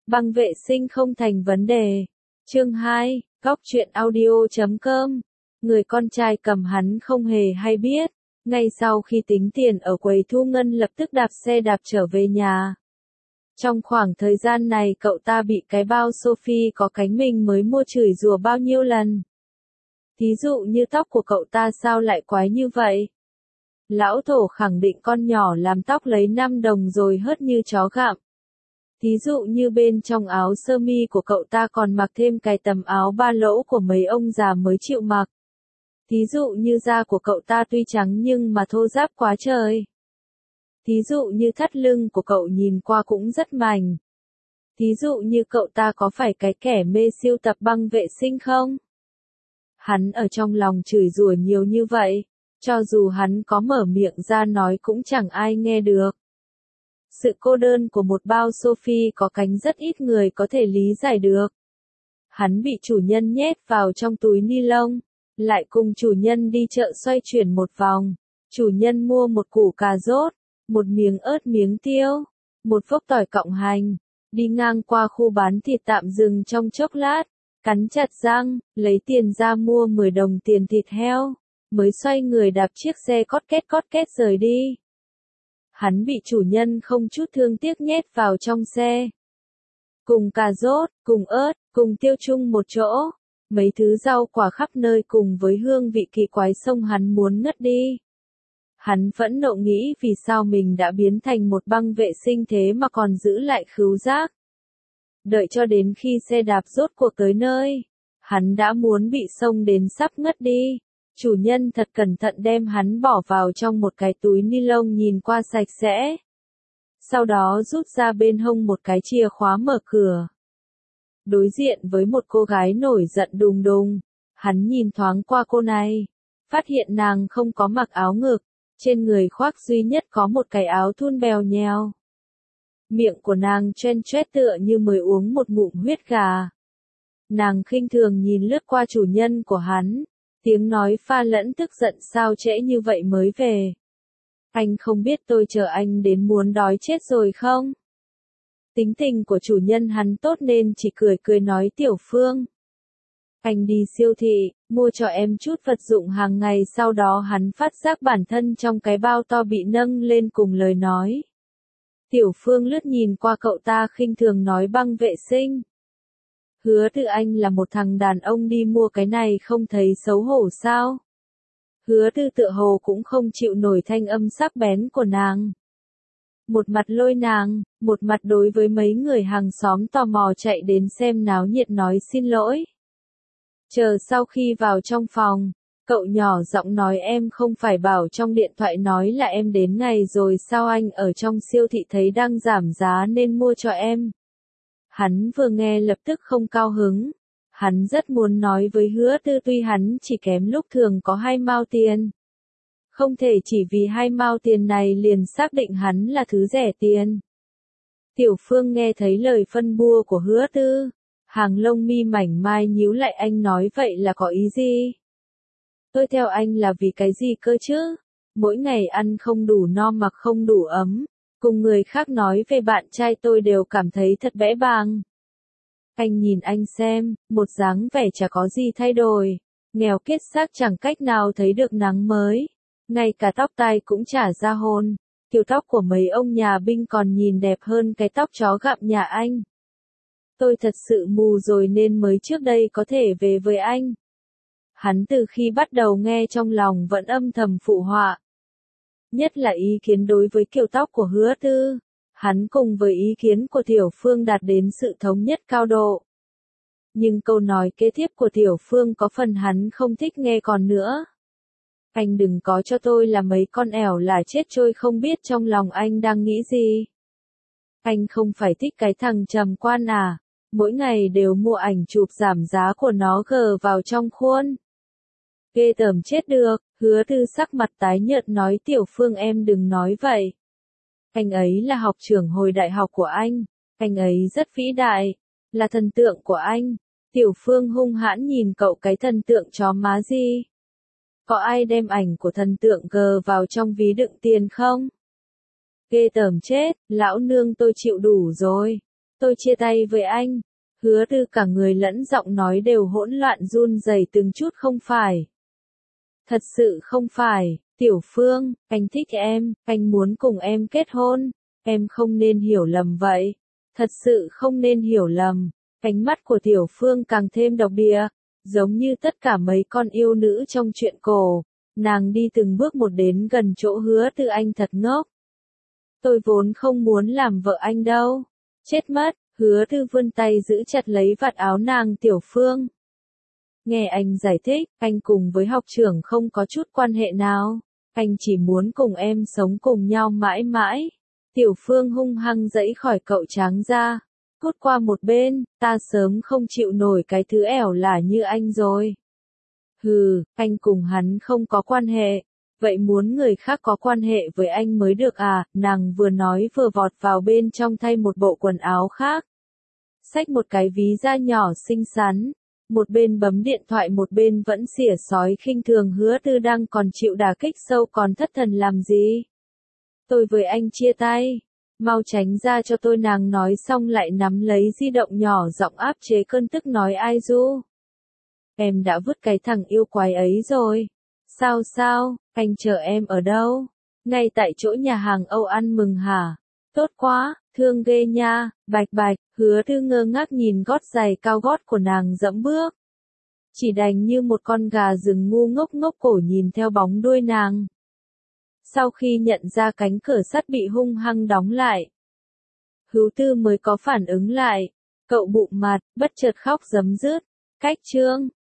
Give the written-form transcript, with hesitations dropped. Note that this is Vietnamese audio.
Băng vệ sinh không thành vấn đề. Chương 2, Góc truyện audio.com. Người con trai cầm hắn không hề hay biết. Ngay sau khi tính tiền ở quầy thu ngân lập tức đạp xe đạp trở về nhà. Trong khoảng thời gian này cậu ta bị cái bao Sophie có cánh mình mới mua chửi rủa bao nhiêu lần. Thí dụ như tóc của cậu ta sao lại quái như vậy? Lão thổ khẳng định con nhỏ làm tóc lấy 5 đồng rồi hớt như chó gặm. Thí dụ như bên trong áo sơ mi của cậu ta còn mặc thêm cái tấm áo ba lỗ của mấy ông già mới chịu mặc. Thí dụ như da của cậu ta tuy trắng nhưng mà thô ráp quá trời. Thí dụ như thắt lưng của cậu nhìn qua cũng rất mảnh. Thí dụ như cậu ta có phải cái kẻ mê siêu tập băng vệ sinh không? Hắn ở trong lòng chửi rủa nhiều như vậy, cho dù hắn có mở miệng ra nói cũng chẳng ai nghe được. Sự cô đơn của một bao Sophie có cánh rất ít người có thể lý giải được. Hắn bị chủ nhân nhét vào trong túi ni lông, lại cùng chủ nhân đi chợ xoay chuyển một vòng. Chủ nhân mua một củ cà rốt, một miếng ớt miếng tiêu, một phốc tỏi cọng hành, đi ngang qua khu bán thịt tạm dừng trong chốc lát, cắn chặt răng, lấy tiền ra mua 10 đồng tiền thịt heo, mới xoay người đạp chiếc xe cót két rời đi. Hắn bị chủ nhân không chút thương tiếc nhét vào trong xe. Cùng cà rốt, cùng ớt, cùng tiêu chung một chỗ, mấy thứ rau quả khắp nơi cùng với hương vị kỳ quái xông hắn muốn ngất đi. Hắn phẫn nộ nghĩ vì sao mình đã biến thành một băng vệ sinh thế mà còn giữ lại khứu giác. Đợi cho đến khi xe đạp rốt cuộc tới nơi, hắn đã muốn bị xông đến sắp ngất đi. Chủ nhân thật cẩn thận đem hắn bỏ vào trong một cái túi ni lông nhìn qua sạch sẽ. Sau đó rút ra bên hông một cái chìa khóa mở cửa. Đối diện với một cô gái nổi giận đùng đùng, hắn nhìn thoáng qua cô này, phát hiện nàng không có mặc áo ngực, trên người khoác duy nhất có một cái áo thun bèo nhèo. Miệng của nàng chen choét tựa như mới uống một ngụm huyết gà. Nàng khinh thường nhìn lướt qua chủ nhân của hắn. Tiếng nói pha lẫn tức giận sao trễ như vậy mới về. Anh không biết tôi chờ anh đến muốn đói chết rồi không? Tính tình của chủ nhân hắn tốt nên chỉ cười cười nói Tiểu Phương. Anh đi siêu thị, mua cho em chút vật dụng hàng ngày sau đó hắn phát giác bản thân trong cái bao to bị nâng lên cùng lời nói. Tiểu Phương lướt nhìn qua cậu ta khinh thường nói băng vệ sinh. Hứa Tư anh là một thằng đàn ông đi mua cái này không thấy xấu hổ sao? Hứa Tư tựa hồ cũng không chịu nổi thanh âm sắc bén của nàng. Một mặt lôi nàng, một mặt đối với mấy người hàng xóm tò mò chạy đến xem náo nhiệt nói xin lỗi. Chờ sau khi vào trong phòng, cậu nhỏ giọng nói em không phải bảo trong điện thoại nói là em đến ngày rồi sao anh ở trong siêu thị thấy đang giảm giá nên mua cho em. Hắn vừa nghe lập tức không cao hứng. Hắn rất muốn nói với Hứa Tư tuy hắn chỉ kém lúc thường có 2 mao tiền. Không thể chỉ vì 2 mao tiền này liền xác định hắn là thứ rẻ tiền. Tiểu Phương nghe thấy lời phân bua của Hứa Tư. Hàng lông mi mảnh mai nhíu lại anh nói vậy là có ý gì? Tôi theo anh là vì cái gì cơ chứ? Mỗi ngày ăn không đủ no mặc không đủ ấm. Cùng người khác nói về bạn trai tôi đều cảm thấy thật bẽ bàng. Anh nhìn anh xem, một dáng vẻ chả có gì thay đổi. Nghèo kiết xác chẳng cách nào thấy được nắng mới. Ngay cả tóc tai cũng chả ra hồn. Kiểu tóc của mấy ông nhà binh còn nhìn đẹp hơn cái tóc chó gặm nhà anh. Tôi thật sự mù rồi nên mới trước đây có thể về với anh. Hắn từ khi bắt đầu nghe trong lòng vẫn âm thầm phụ họa. Nhất là ý kiến đối với kiểu tóc của Hứa Tư. Hắn cùng với ý kiến của Tiểu Phương đạt đến sự thống nhất cao độ. Nhưng câu nói kế tiếp của Tiểu Phương có phần hắn không thích nghe còn nữa. Anh đừng có cho tôi là mấy con ẻo là chết trôi không biết trong lòng anh đang nghĩ gì. Anh không phải thích cái thằng Trầm Quan à, mỗi ngày đều mua ảnh chụp giảm giá của nó gờ vào trong khuôn. Ghê tởm chết được, Hứa Tư sắc mặt tái nhợt nói Tiểu Phương em đừng nói vậy. Anh ấy là học trưởng hồi đại học của anh ấy rất vĩ đại, là thần tượng của anh. Tiểu Phương hung hãn nhìn cậu cái thần tượng chó má gì? Có ai đem ảnh của thần tượng gờ vào trong ví đựng tiền không? Ghê tởm chết, lão nương tôi chịu đủ rồi. Tôi chia tay với anh. Hứa Tư cả người lẫn giọng nói đều hỗn loạn run rẩy từng chút. Không phải. Thật sự không phải, Tiểu Phương, anh thích em, anh muốn cùng em kết hôn, em không nên hiểu lầm vậy. Thật sự không nên hiểu lầm. Ánh mắt của Tiểu Phương càng thêm độc địa, giống như tất cả mấy con yêu nữ trong truyện cổ. Nàng đi từng bước một đến gần chỗ Hứa Tư. Anh thật ngốc. Tôi vốn không muốn làm vợ anh đâu. Chết mất. Hứa Tư vươn tay giữ chặt lấy vạt áo nàng. Tiểu Phương. Nghe anh giải thích, anh cùng với học trưởng không có chút quan hệ nào. Anh chỉ muốn cùng em sống cùng nhau mãi mãi. Tiểu Phương hung hăng giãy khỏi cậu tráng ra. Cút qua một bên, ta sớm không chịu nổi cái thứ ẻo lả như anh rồi. Hừ, anh cùng hắn không có quan hệ. Vậy muốn người khác có quan hệ với anh mới được à? Nàng vừa nói vừa vọt vào bên trong thay một bộ quần áo khác. Xách một cái ví da nhỏ xinh xắn. Một bên bấm điện thoại một bên vẫn xỉa xói khinh thường. Hứa Tư đang còn chịu đả kích sâu còn thất thần làm gì? Tôi với anh chia tay. Mau tránh ra cho tôi, nàng nói xong lại nắm lấy di động nhỏ giọng áp chế cơn tức nói. Ai Du? Em đã vứt cái thằng yêu quái ấy rồi. Sao, anh chờ em ở đâu? Ngay tại chỗ nhà hàng Âu ăn mừng hả? Tốt quá, thương ghê nha. Bạch bạch. Hứa Tư ngơ ngác nhìn gót giày cao gót của nàng dẫm bước. Chỉ đành như một con gà rừng ngu ngốc ngốc cổ nhìn theo bóng đuôi nàng. Sau khi nhận ra cánh cửa sắt bị hung hăng đóng lại, Hứa Tư mới có phản ứng lại. Cậu bụng mặt, bất chợt khóc rấm rứt. Cách chương